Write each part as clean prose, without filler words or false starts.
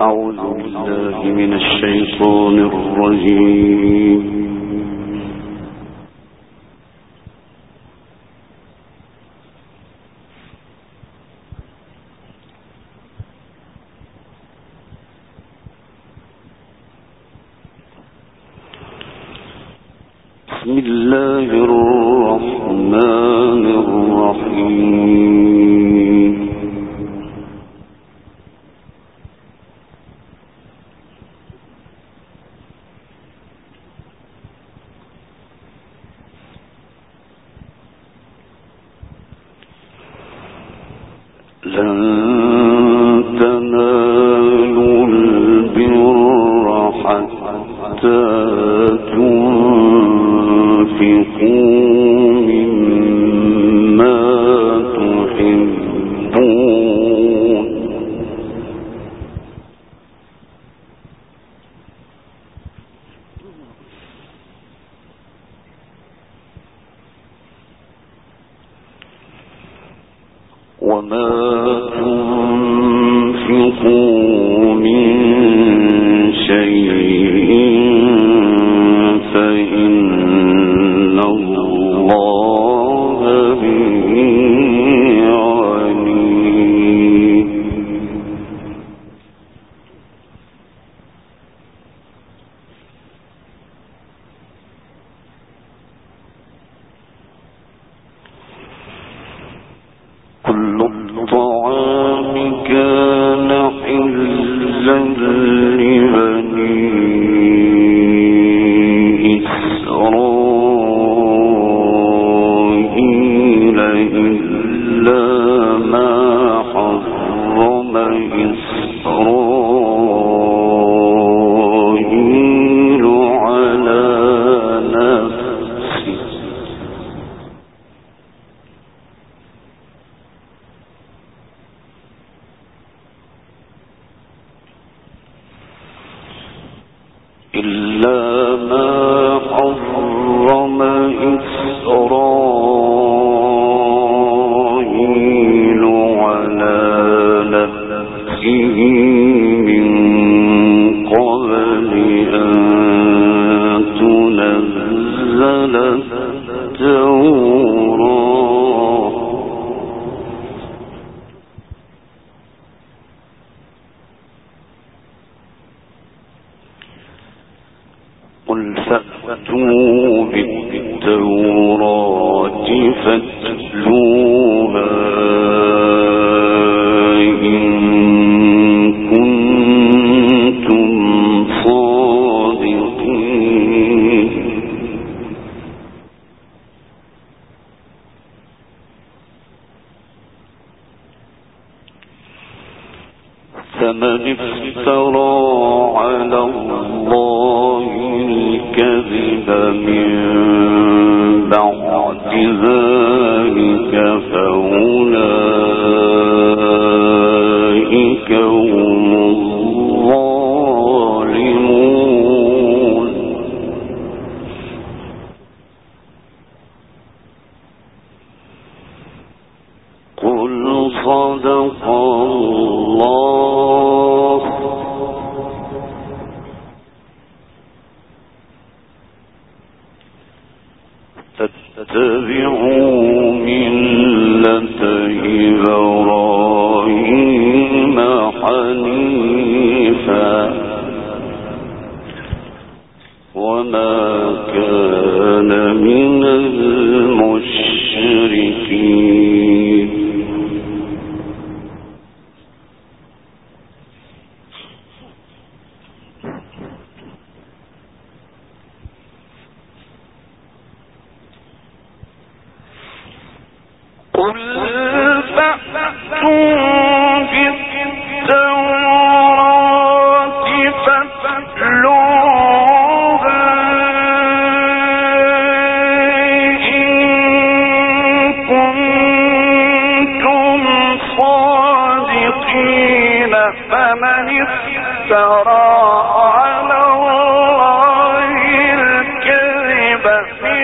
أعوذ بالله من الشيطان الرجيم. بسم الله الرحمن الرحيم. لن تنالوا البر حتى تنفقوا مما تحبون وما تنفقوا من شيء فإن الله به عليم. كل الطعام كان حلا لبني إسرائيل إلا ما حرم إسرائيل على نفسه من قبل أن تنزل التوراة قل فأتوا بالتوراة فاتلوها فمن افترى على الله الكذب من بعد ذلك فأولئك هم الظالمون. قل صدق الله فاتبعوا ملة إبراهيم حنيفا وما كان من المشركين. قل فأتوا بالتوراة فاتلوها إن كنتم صادقين. فمن افترى على الله الكذب من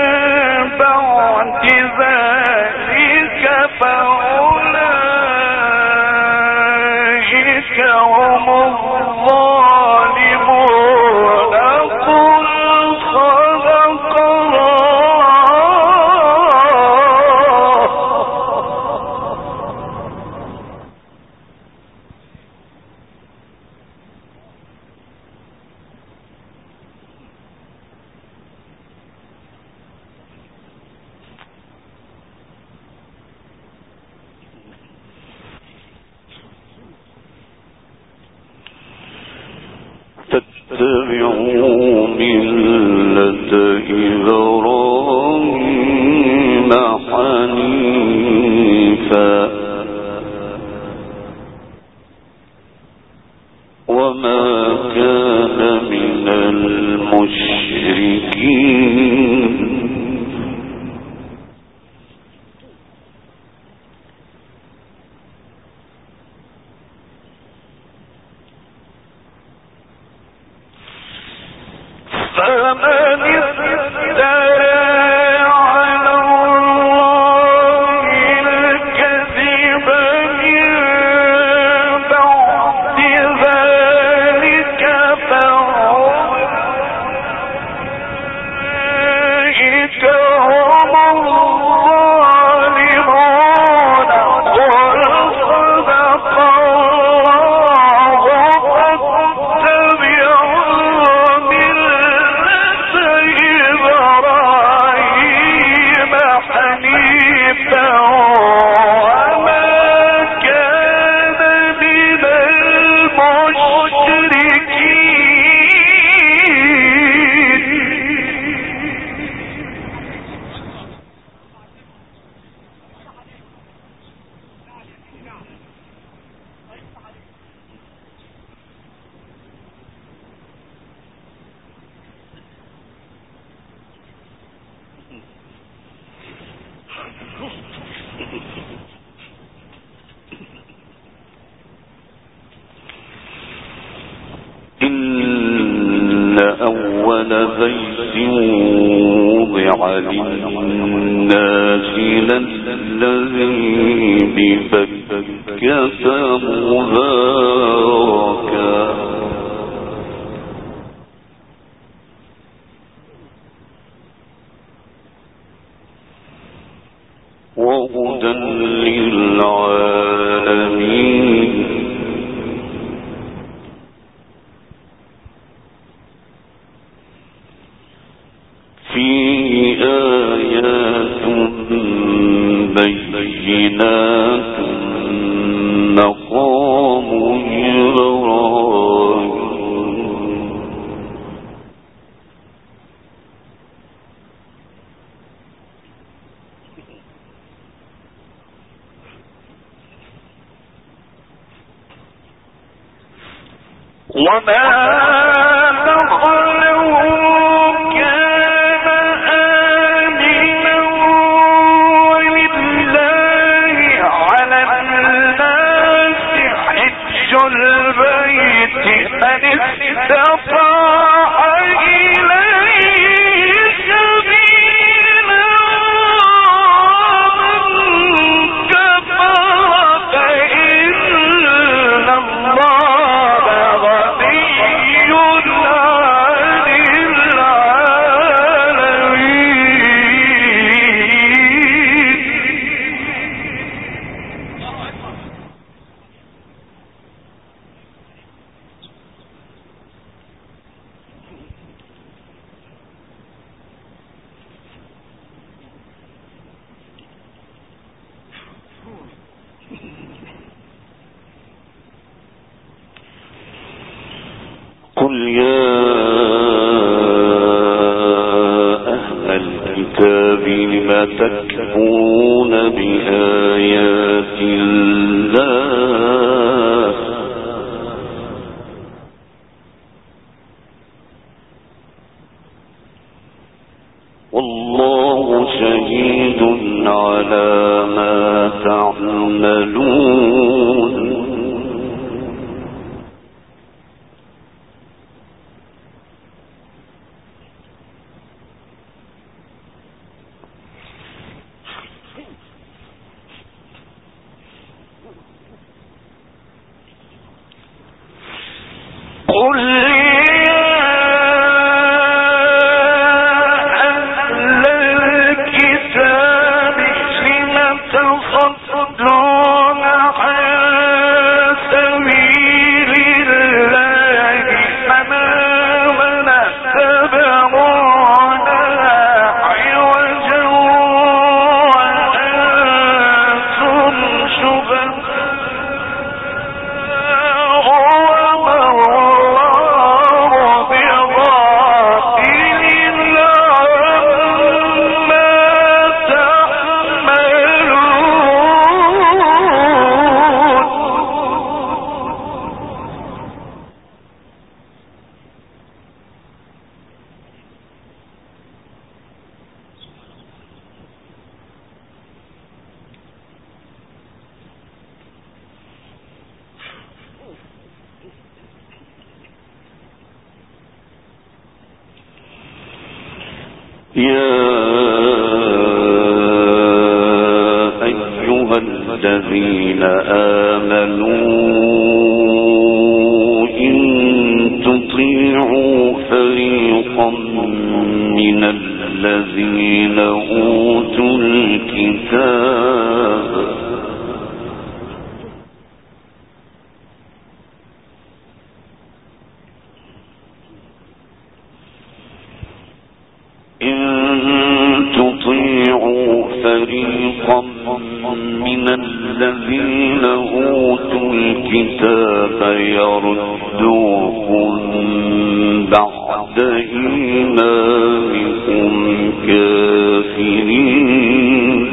بعد ذلك فأولئك فاتبعوا ملة إبراهيم حنيفا وما كان من المشركين فمن افترى على الله الكذب من بعد ذلك فأولئك هم الظالمون قل صدق الله أول بيت وضع للناس للذي ببكة مباركا وهدى للعالمين فيه آيات بينات مقام إبراهيم وما قل يا أهل الكتاب لم تكفرون بآيات الله والله شهيد على ما تعملون الذين آمنوا إن تطيعوا فريقا من الذين أوتوا الكتاب يردوكم بعد إيمانكم كافرين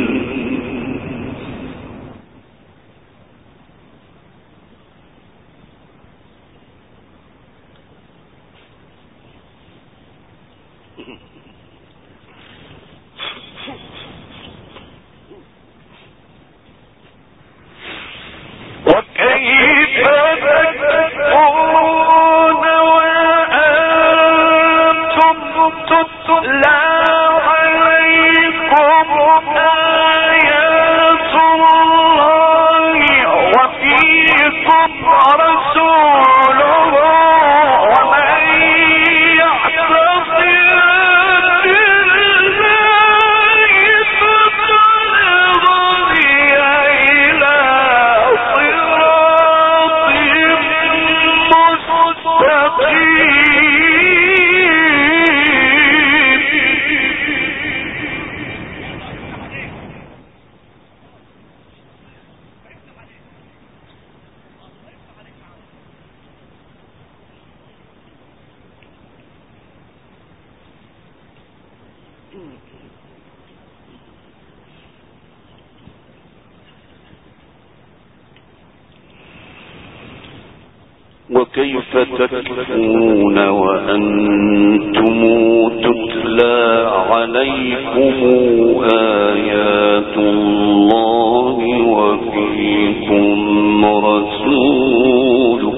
وكيف تكفرون وأنتم تتلى عليكم آيات الله وفيكم رسوله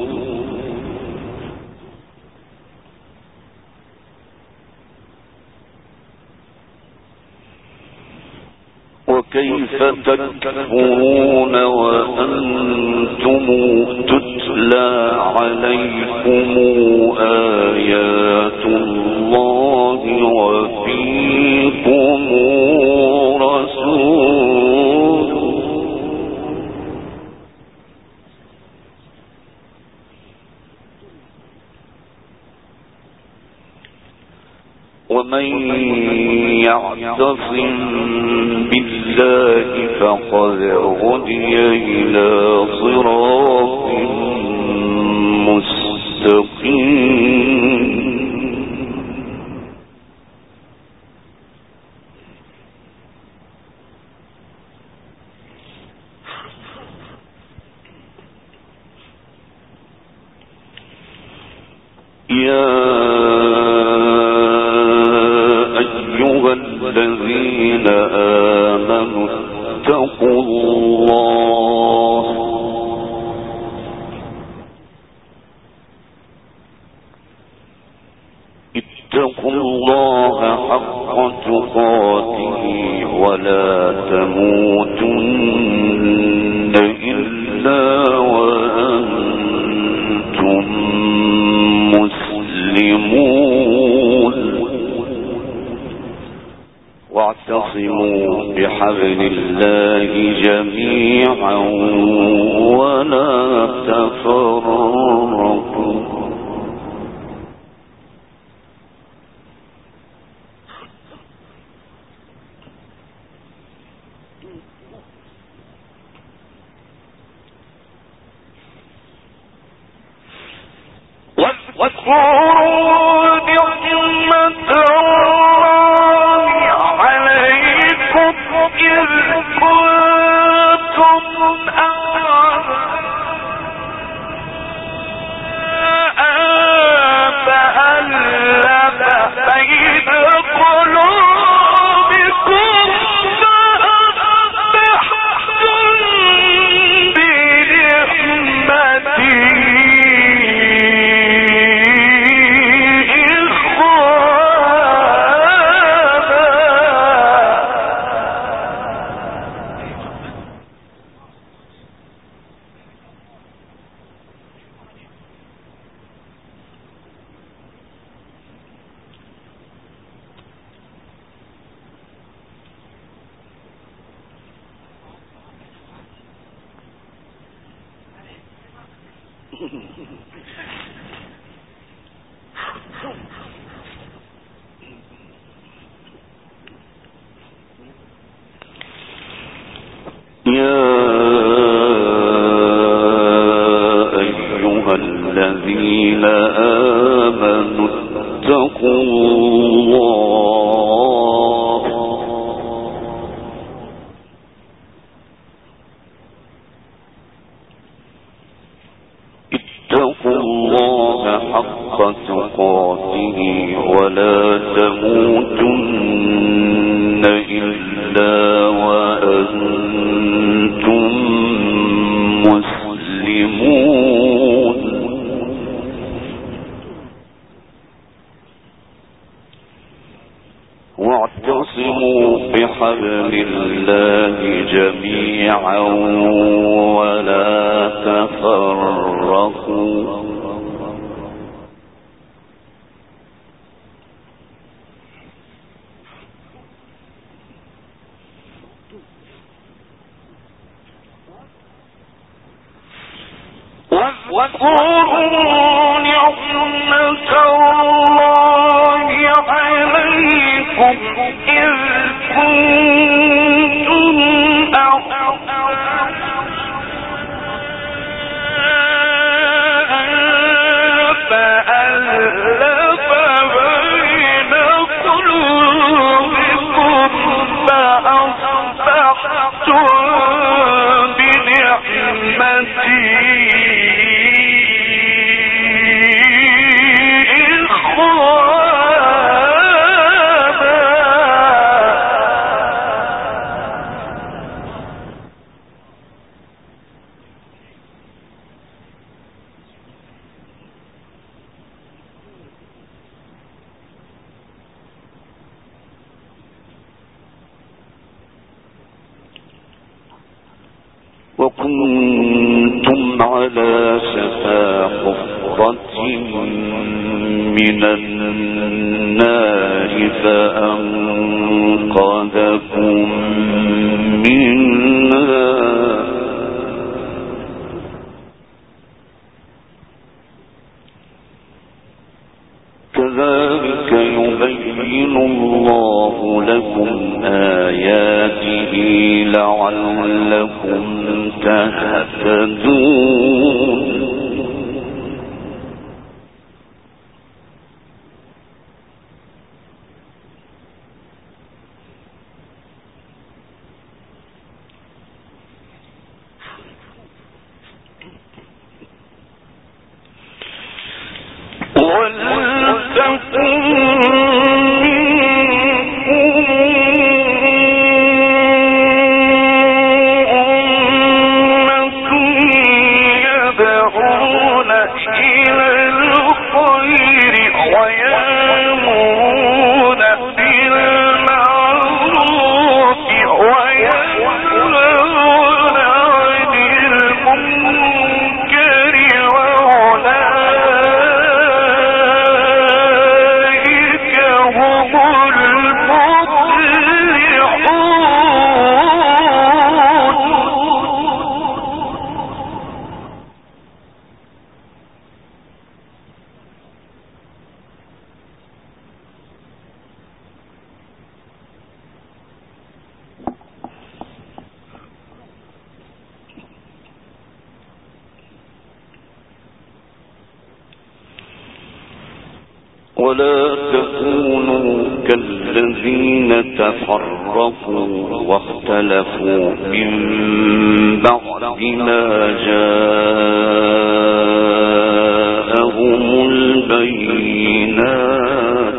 وكيف تكفرون وأنتم تتلى عليكم آيات الله وفيكم رسوله ومن يعتصم بالله فقد هدي إلى صراط مستقيم الذين آمنوا اتقوا الله حق تقاته ولا تموتن إلا وأنتم مسلمون واعتصموا بحبل الله جميعا ولا تفرقوا واذكروا نعمة الله عليكم إذ كنتم فألف بين قلوبكم فأصبحتم بنعمته الذين آمنوا اتقوا الله حق تقاته ولا تموتن إلا وأنتم مسلمون واعتصموا بحبل الله جميعا ولا تفرقوا واذكروا نعمة الله عليكم إذ كنتم فألف بين قلوبكم فأصبحتم بنعمتي وكنتم على شفا حفرة من النار فأنقذكم منها كذلك يبين الله لكم آياته لعلكم تهتدون ولا تكونوا كالذين تفرقوا واختلفوا من بعد ما جاءهم البينات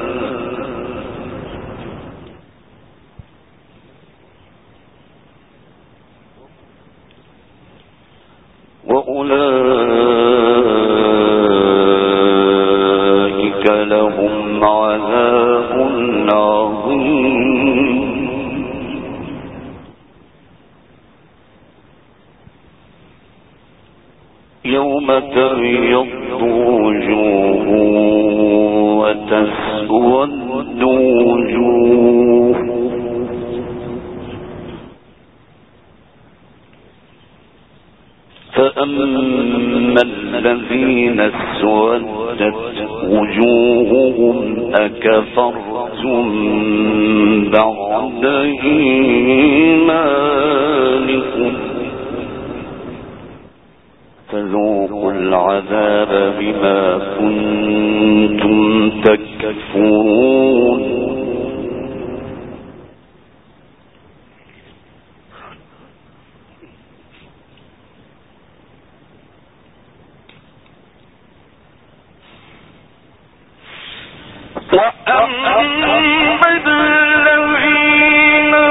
وأولئك لهم عذاب عظيم يوم تبيض وجوه وتسود وجوه فأما الذين اسودت وجوههم أكفرتم بعد إيمانكم فذوقوا العذاب بما كنتم تكفرون وأما الذين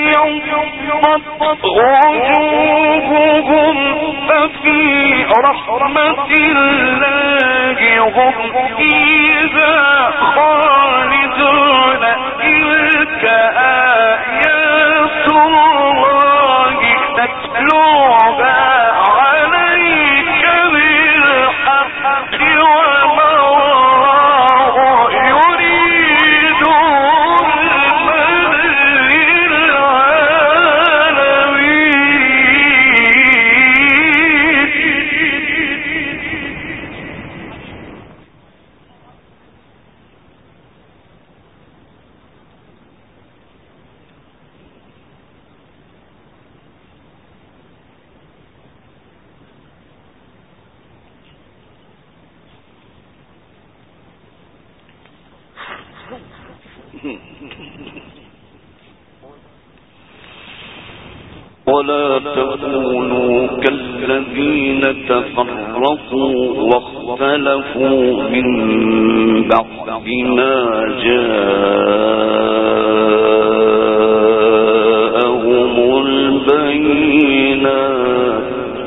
ابيضت وجوههم ففي رحمة الله هم فيها خالدون تلك آيات الله نتلوها عليك بالحق وما ولا تكونوا كالذين تفرقوا واختلفوا من بعد ما جاءهم البينات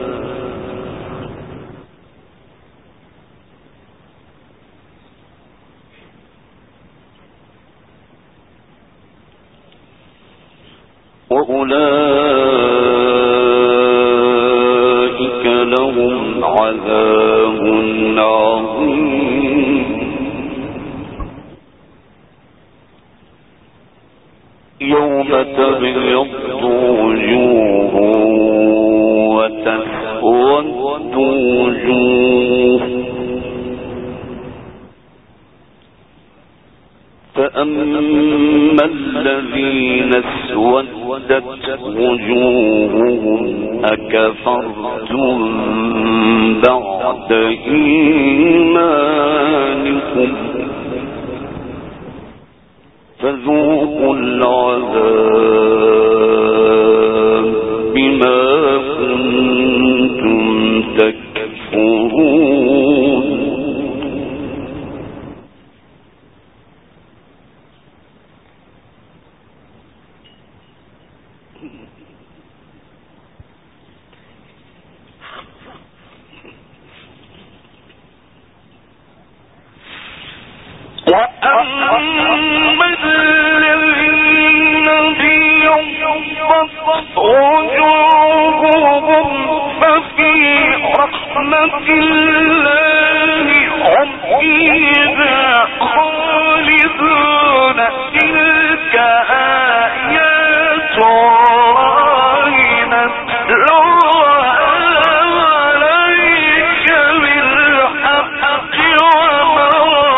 وأولئك لهم عذاب عظيم يوم تبيض وجوه وتسود وجوه فأما الذين اسودت وجوههم أكفرتم بعد إيمانكم فذوقوا العذاب بما كنتم تكفرون وأما الذين ابيضت وجوههم ففي رحمة الله هم فيها خالدون تلك آيات الله نتلوها عليك بالحق وما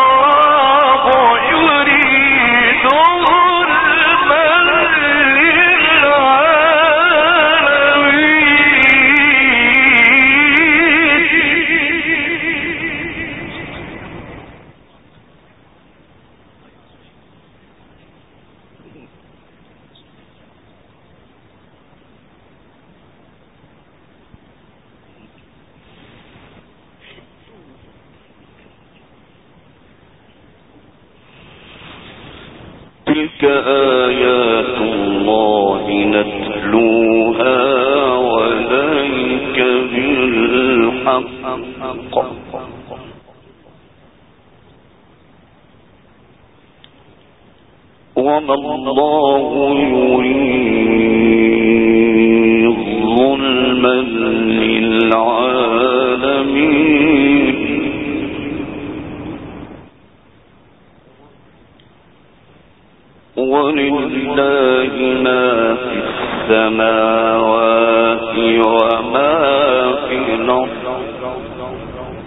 تلك آيات الله نتلوها عليك بالحق وما الله يريد ظلما للعالمين ولله ما في السماوات وما في الأرض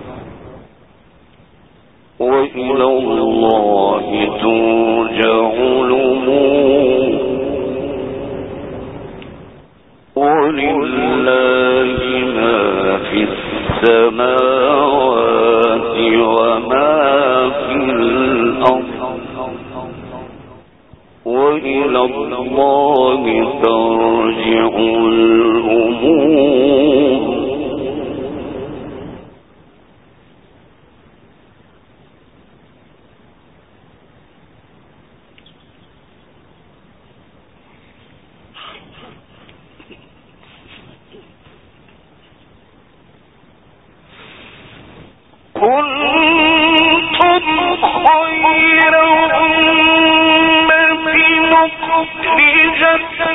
وإلى الله ترجع الأمور ولله ما في السماوات وما في الأرض وإلى الله ترجع الأمور. كنتم خير أمة أخرجت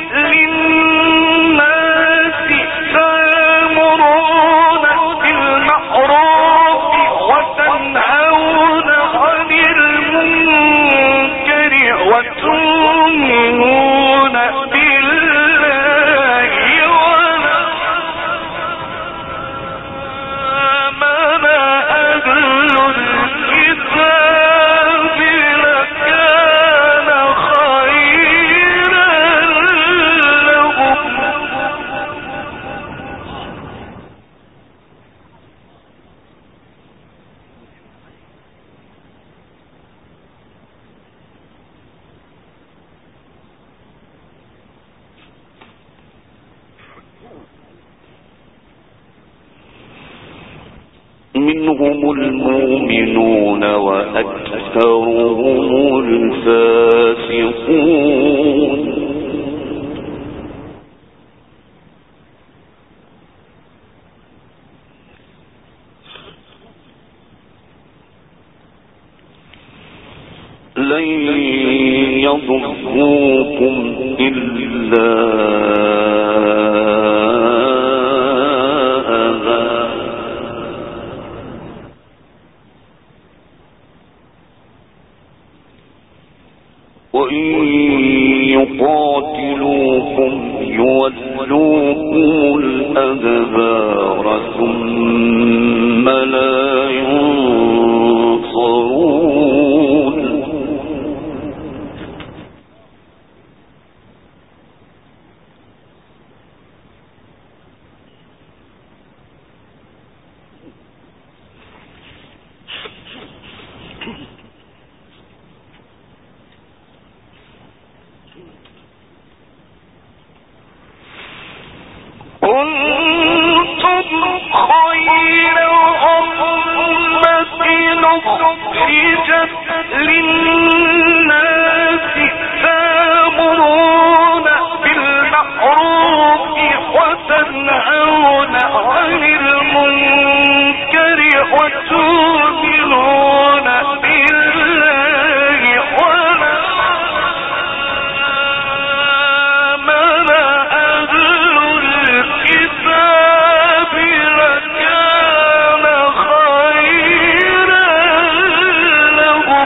للناس تأمرون بالمعروف وتنهون عن المنكر وتؤمنون بالله وآمن أهل الكتاب لكان خيرا لهم. منهم المؤمنون وأكثرهم الفاسقون. لن يضروكم إلا وإن يقاتلوكم يولوكم الأدبار ثم لا ينصرون. كنتم خير أمة أخرجت للناس تأمرون بالمعروف وتنهون عن المنكر وتؤمنون بالله وآمن أهل الكتاب لكان خيرا لهم.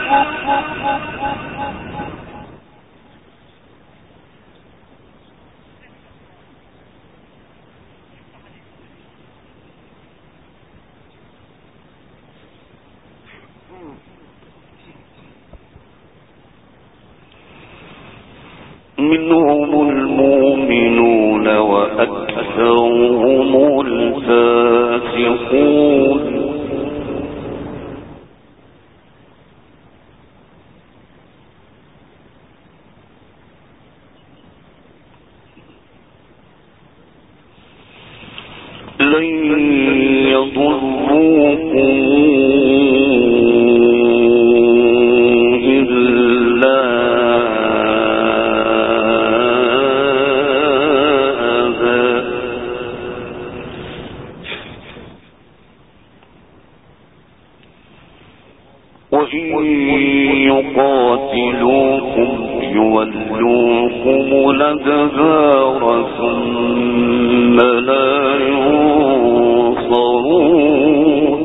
منهم المؤمنون وأكثرهم الفاسقون. لن يضروكم إلا وإن يقاتلوكم يولوكم الأدبار ثم لا ينصرون.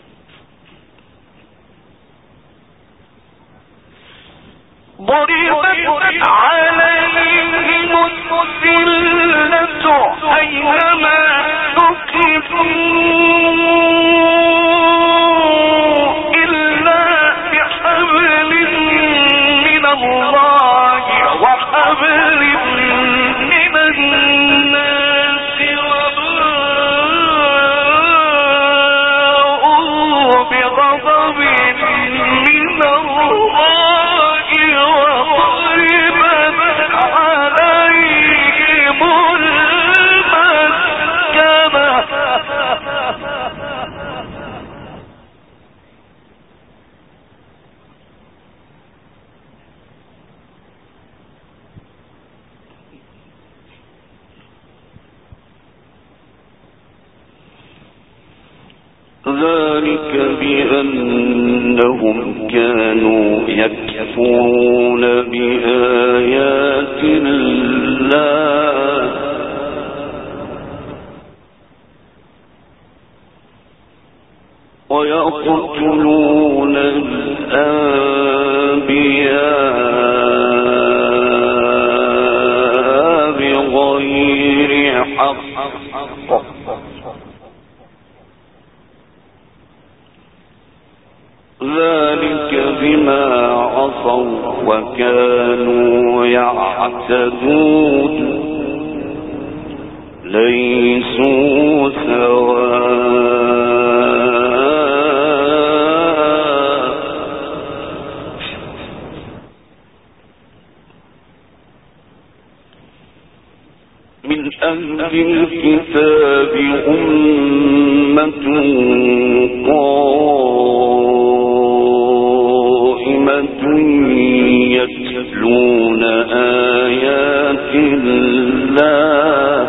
ضربت عليهم الذلة أينما ثقفوا إلا بحبل من الله وحبل من الناس وباءوا بغضب من الله وضربت عليهم ذلك بأنهم كانوا يكفرون بآيات الله ويقتلون الأنبياء بغير حق ذلك بما عصوا وكانوا يعتدون ليسوا سواء من أهل الكتاب أمة يتلون آيات الله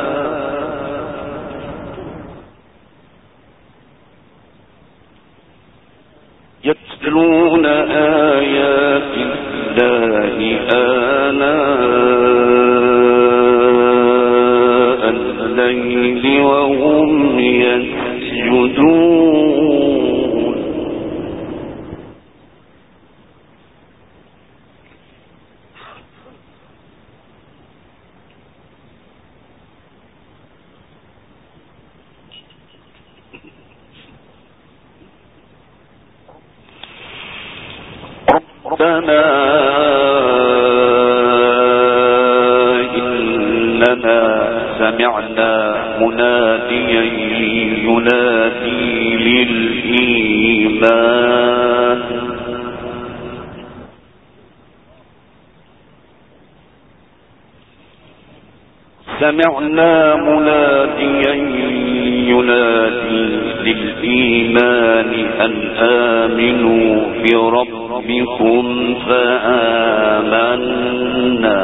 آناء الليل وهم يسجدون ربنا إننا سمعنا مناديا ينادي للإيمان أن آمنوا بربكم فآمنا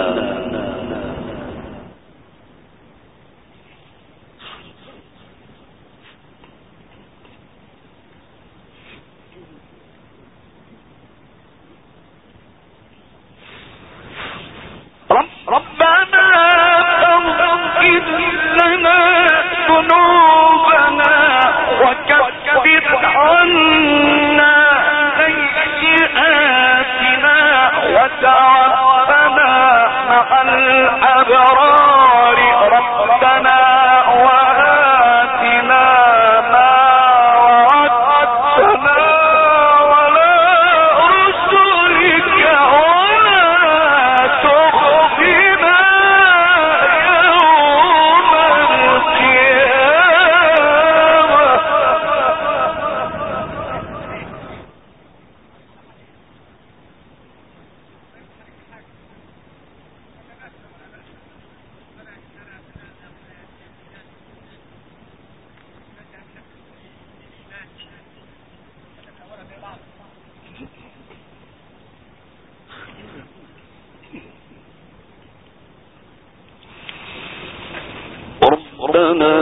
ربنا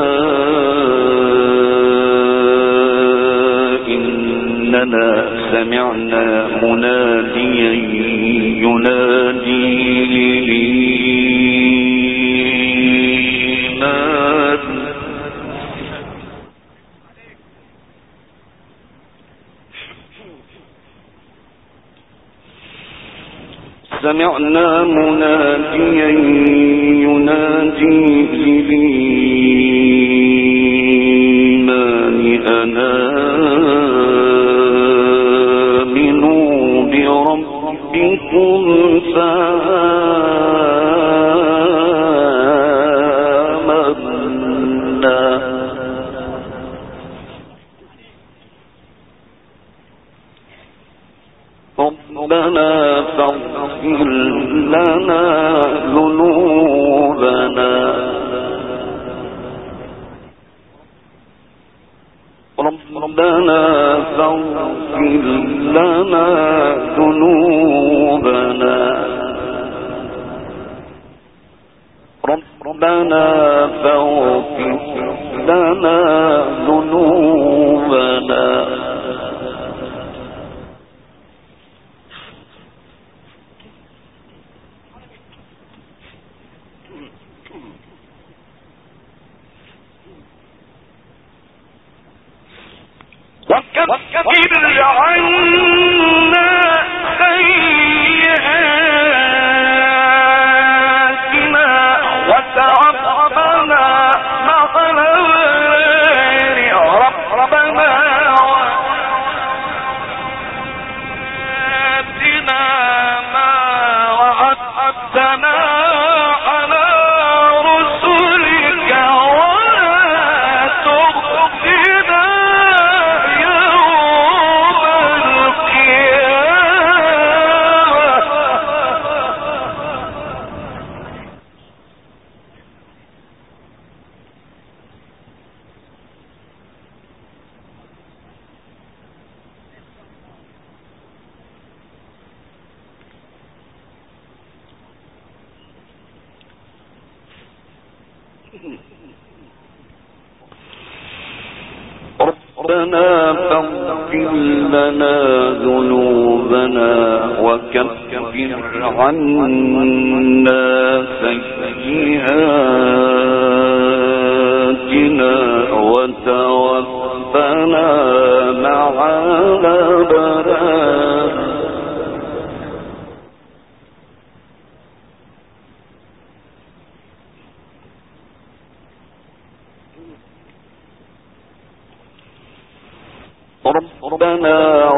إننا سمعنا مناديا ينادي للإيمان سمعنا مناديا ينادي للإيمان أن آمنوا بربكم فآمنا ربنا فاغفر لنا ذنوبنا ربنا فاغفر لنا ذنوبنا ربنا فاغفر لنا ذنوبنا وكفر عنا سيئاتنا وتوفنا مع الأبرار ربنا وآتنا ما وعدتنا على رسلك ولا تخزنا ربنا فاغفر لنا ذنوبنا وكفر عنا سيئاتنا وتوفنا مع الأبرار ربنا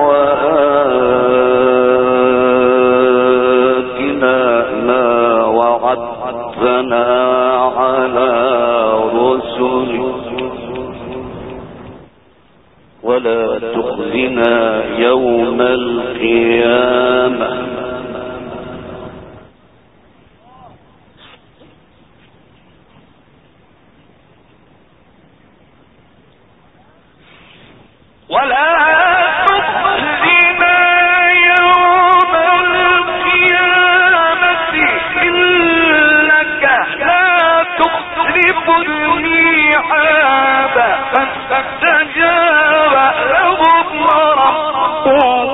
وآتنا ما وعدتنا على رسلك ولا تخزنا يوم القيامة ولا تخزنا يوم القيامة إنك لا تخلف الميعاد فاستجاب لهم ربهم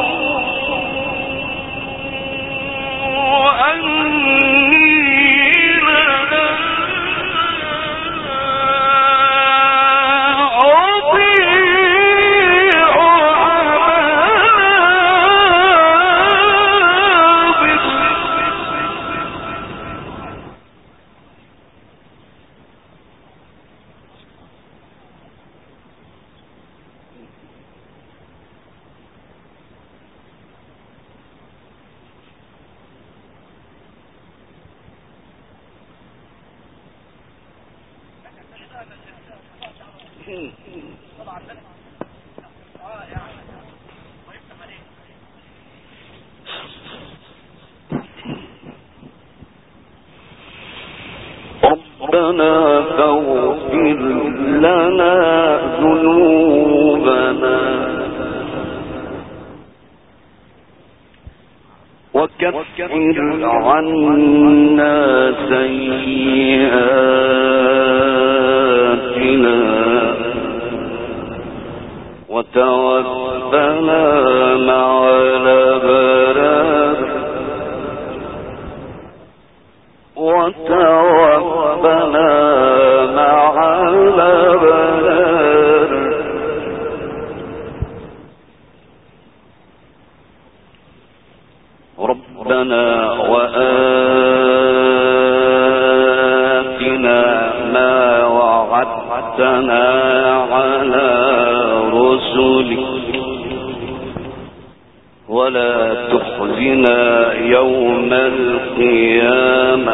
ربنا فاغفر لنا ذنوبنا وكفر عنا سيئاتنا وتوفنا مع الأبرار وتوفنا مع الأبرار ربنا اطلعتنا على رسلك ولا تخزنا يوم القيامة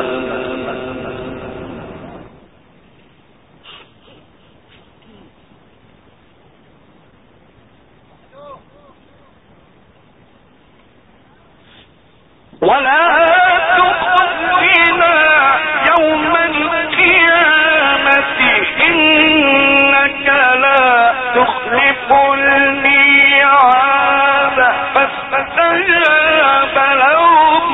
إنك لا تخلف الميعاد فاستجاب لهم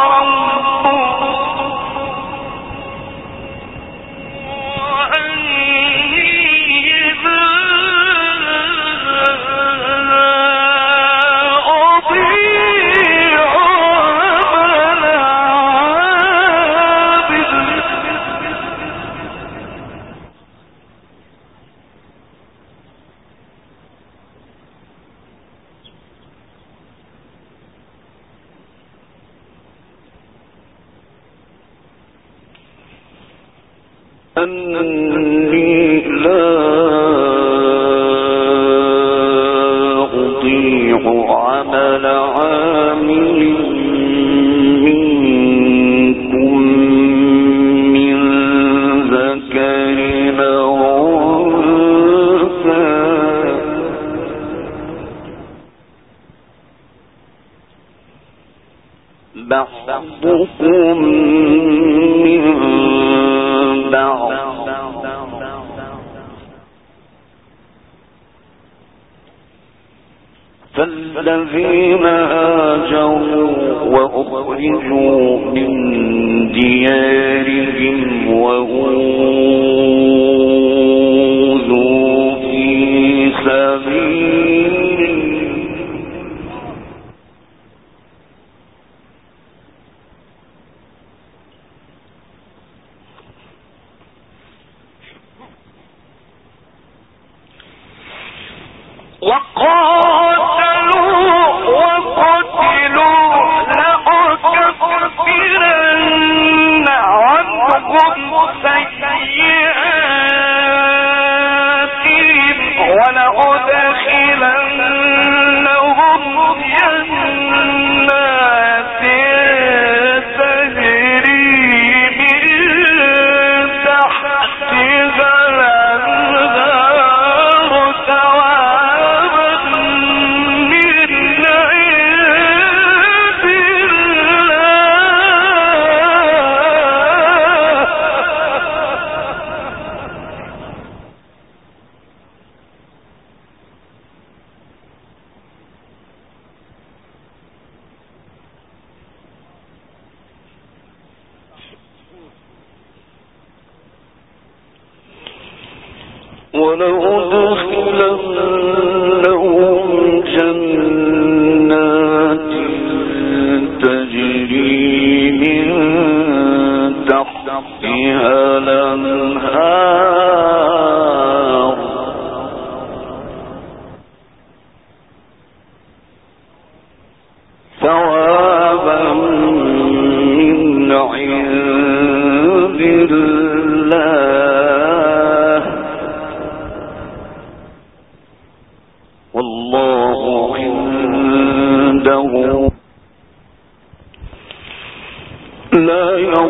أني لا أطيع عمل عامل منكم من ذكر أو أنثى بعضكم من بعض فالذين هاجروا وأخرجوا من ديارهم وأوذوا في سبيلي لأكفرن عنهم سيئاتهم ولأدخلنهم جنات تجري من تحتها الأنهار ثوابا من عند ولأدخلنهم جنات تجري من تحتها الأنهار ثوابا من عند الله والله عنده لا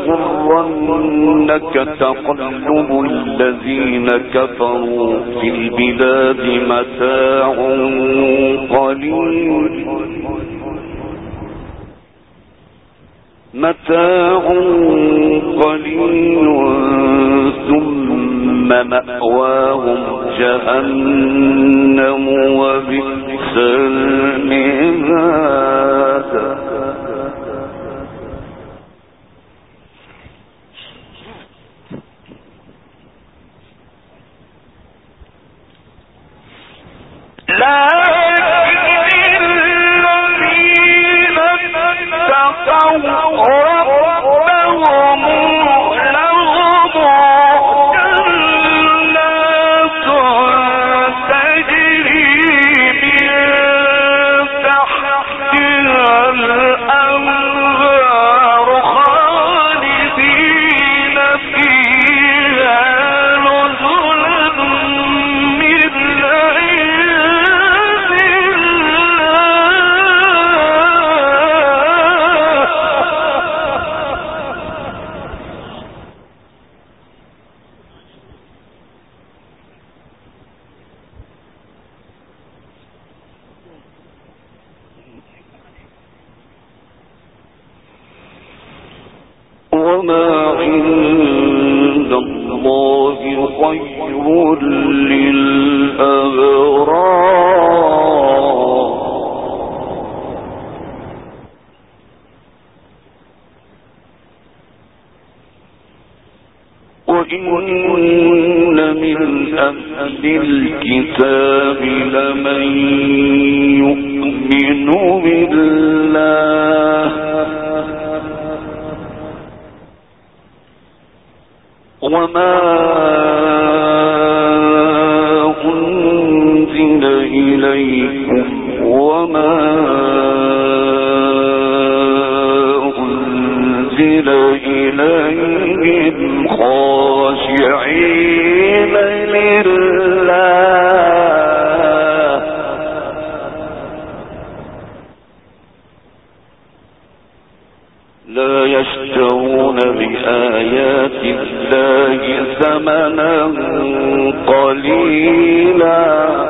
يغرنك تقلب الذين كفروا في البلاد متاع قليل ثم مأواهم جهنم وبئس المهاد وما عند الله خير للأبرار وإن من أهل الكتاب لمن يؤمن بالله وما أنزل إليكم وما أنزل إليهم خاشعين لله لا يشترون بآيات الله ثمنا قليلا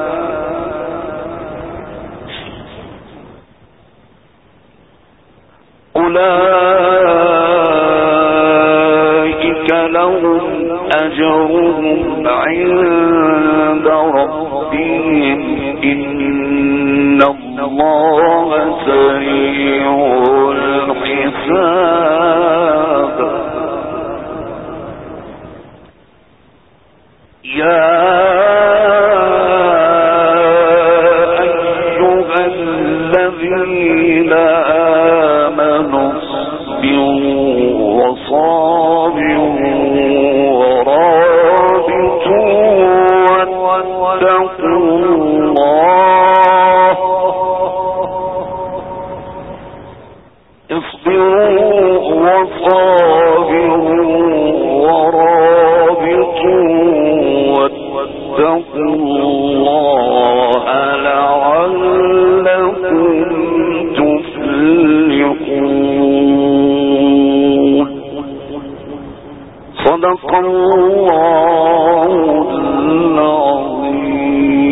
أولئك لهم أجرهم عند ربهم إن الله سريع الحساب يا أيها الذين آمنوا اصبروا وصابروا ورابطوا واتقوا الله اصبروا وصابروا ورابطوا واتقوا الله لعلكم تفلحون صدق الله العظيم.